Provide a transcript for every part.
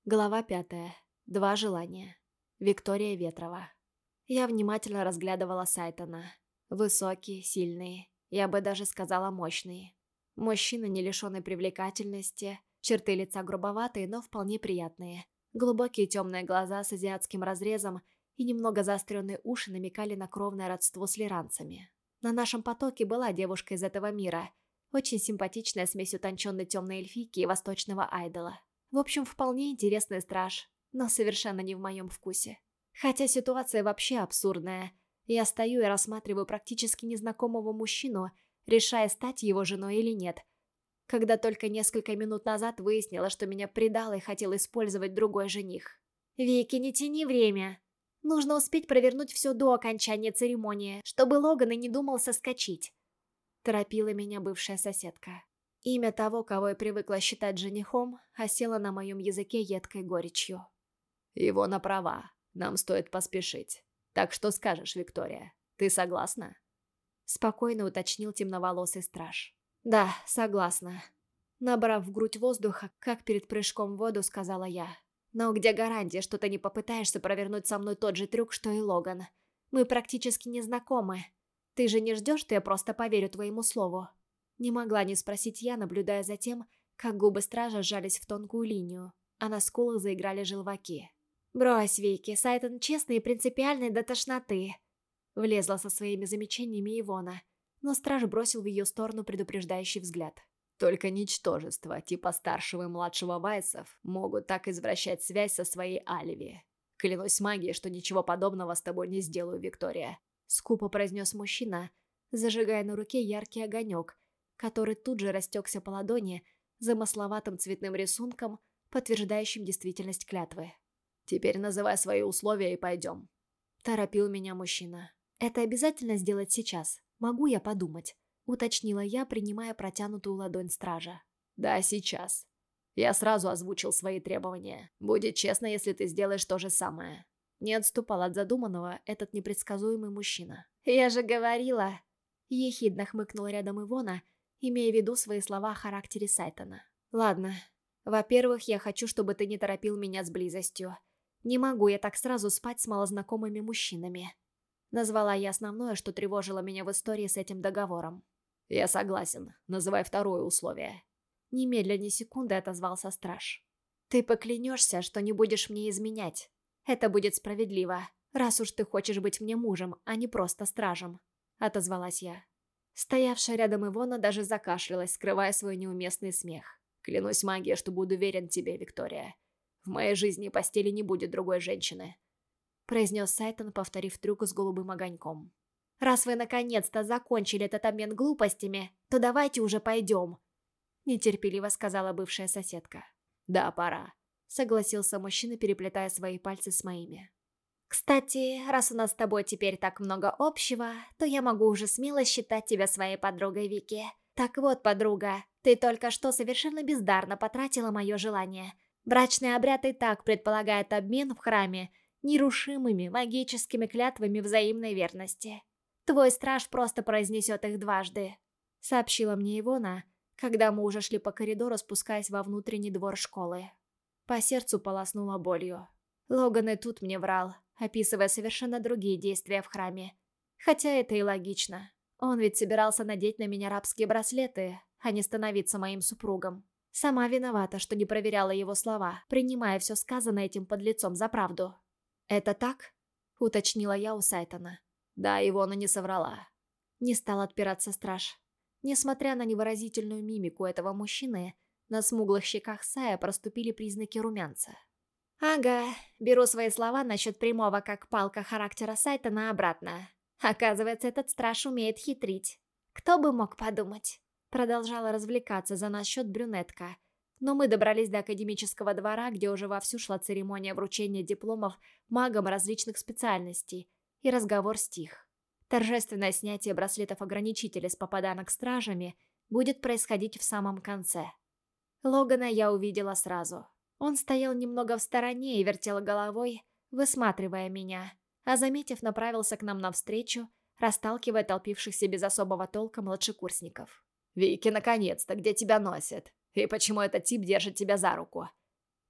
Глава 5. Два желания. Виктория Ветрова. Я внимательно разглядывала Сайтона. Высокий, сильный, я бы даже сказала мощный. Мужчина, не лишенный привлекательности, черты лица грубоватые, но вполне приятные. Глубокие темные глаза с азиатским разрезом и немного заостренные уши намекали на кровное родство с лиранцами. На нашем потоке была девушка из этого мира, очень симпатичная смесь утонченной темной эльфийки и восточного айдола. В общем, вполне интересный страж, но совершенно не в моем вкусе. Хотя ситуация вообще абсурдная. Я стою и рассматриваю практически незнакомого мужчину, решая, стать его женой или нет. Когда только несколько минут назад выяснила, что меня предал и хотел использовать другой жених. «Вики, не тяни время. Нужно успеть провернуть все до окончания церемонии, чтобы Логан и не думал соскочить», — торопила меня бывшая соседка. Имя того, кого я привыкла считать женихом, осело на моем языке едкой горечью. Его на права. Нам стоит поспешить. Так что скажешь, Виктория? Ты согласна? Спокойно уточнил темноволосый страж. Да, согласна. Набрав в грудь воздуха, как перед прыжком в воду, сказала я. Но где гарантия, что ты не попытаешься провернуть со мной тот же трюк, что и Логан? Мы практически не знакомы. Ты же не ждешь, что я просто поверю твоему слову? Не могла не спросить я, наблюдая за тем, как губы стража сжались в тонкую линию, а на скулах заиграли желваки. «Брось, Вики, Сайтон честный и принципиальный до тошноты», — влезла со своими замечаниями Ивона, но страж бросил в ее сторону предупреждающий взгляд. Только ничтожества, типа старшего и младшего Вайсов, могут так извращать связь со своей Аливи. Клянусь магией, что ничего подобного с тобой не сделаю, Виктория. Скупо произнес мужчина, зажигая на руке яркий огонек, который тут же растекся по ладони замысловатым цветным рисунком, подтверждающим действительность клятвы. «Теперь называй свои условия и пойдем», — торопил меня мужчина. «Это обязательно сделать сейчас? Могу я подумать?» — уточнила я, принимая протянутую ладонь стража. «Да, сейчас. Я сразу озвучил свои требования. Будет честно, если ты сделаешь то же самое». Не отступал от задуманного этот непредсказуемый мужчина. «Я же говорила!» — ехидно хмыкнула рядом Ивона, имея в виду свои слова о характере Сайтона. «Ладно. Во-первых, я хочу, чтобы ты не торопил меня с близостью. Не могу я так сразу спать с малознакомыми мужчинами». Назвала я основное, что тревожило меня в истории с этим договором. «Я согласен. Называй второе условие». Немедля ни секунды отозвался страж. «Ты поклянешься, что не будешь мне изменять. Это будет справедливо, раз уж ты хочешь быть мне мужем, а не просто стражем», — отозвалась я. Стоявшая рядом Ивона даже закашлялась, скрывая свой неуместный смех. «Клянусь магией, что буду верен тебе, Виктория. В моей жизни и постели не будет другой женщины», — произнес Сайтон, повторив трюк с голубым огоньком. «Раз вы наконец-то закончили этот обмен глупостями, то давайте уже пойдем», — нетерпеливо сказала бывшая соседка. «Да, пора», — согласился мужчина, переплетая свои пальцы с моими. «Кстати, раз у нас с тобой теперь так много общего, то я могу уже смело считать тебя своей подругой, Вики. Так вот, подруга, ты только что совершенно бездарно потратила мое желание. Брачный обряд и так предполагает обмен в храме нерушимыми магическими клятвами взаимной верности. Твой страж просто произнесет их дважды», — сообщила мне Ивона, когда мы уже шли по коридору, спускаясь во внутренний двор школы. По сердцу полоснула болью. Логан и тут мне врал, описывая совершенно другие действия в храме. Хотя это и логично. Он ведь собирался надеть на меня рабские браслеты, а не становиться моим супругом. Сама виновата, что не проверяла его слова, принимая все сказанное этим подлецом за правду. «Это так?» — уточнила я у Сайтона. «Да, Ивона не соврала». Не стал отпираться страж. Несмотря на невыразительную мимику этого мужчины, на смуглых щеках Сая проступили признаки румянца. «Ага, беру свои слова насчет прямого как палка характера Сайтона обратно. Оказывается, этот страж умеет хитрить. Кто бы мог подумать?» Продолжала развлекаться за наш счет брюнетка. Но мы добрались до академического двора, где уже вовсю шла церемония вручения дипломов магам различных специальностей, и разговор стих. Торжественное снятие браслетов-ограничителей с попаданок стражами будет происходить в самом конце. Логана я увидела сразу. Он стоял немного в стороне и вертел головой, высматривая меня, а заметив, направился к нам навстречу, расталкивая толпившихся без особого толка младшекурсников. «Вики, наконец-то, где тебя носят? И почему этот тип держит тебя за руку?»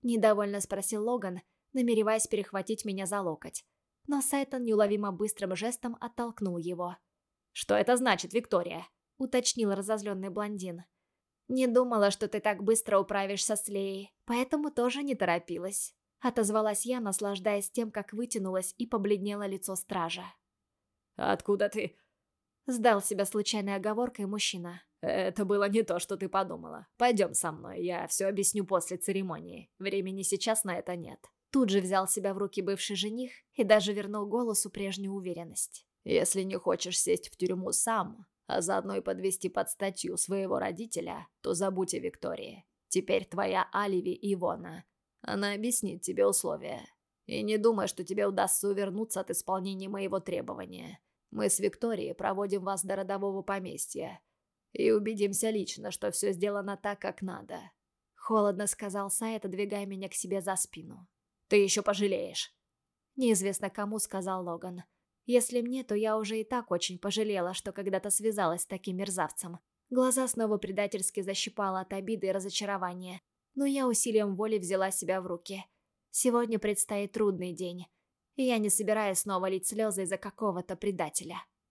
Недовольно спросил Логан, намереваясь перехватить меня за локоть. Но Сайтон неуловимо быстрым жестом оттолкнул его. «Что это значит, Виктория?» — уточнил разозленный блондин. «Не думала, что ты так быстро управишься с Леей, поэтому тоже не торопилась», — отозвалась я, наслаждаясь тем, как вытянулось и побледнело лицо стража. «Откуда ты?» — сдал себя случайной оговоркой мужчина. «Это было не то, что ты подумала. Пойдем со мной, я все объясню после церемонии. Времени сейчас на это нет». Тут же взял себя в руки бывший жених и даже вернул голосу прежнюю уверенность. «Если не хочешь сесть в тюрьму сам, а заодно и подвести под статью своего родителя, то забудь о Виктории. Теперь твоя Аливи Ивона. Она объяснит тебе условия. И не думай, что тебе удастся увернуться от исполнения моего требования. Мы с Викторией проводим вас до родового поместья и убедимся лично, что все сделано так, как надо». Холодно сказал Сайт, отодвигая меня к себе за спину. «Ты еще пожалеешь». Неизвестно кому, сказал Логан. Если мне, то я уже и так очень пожалела, что когда-то связалась с таким мерзавцем. Глаза снова предательски защипала от обиды и разочарования. Но я усилием воли взяла себя в руки. Сегодня предстоит трудный день. И я не собираюсь снова лить слезы из-за какого-то предателя.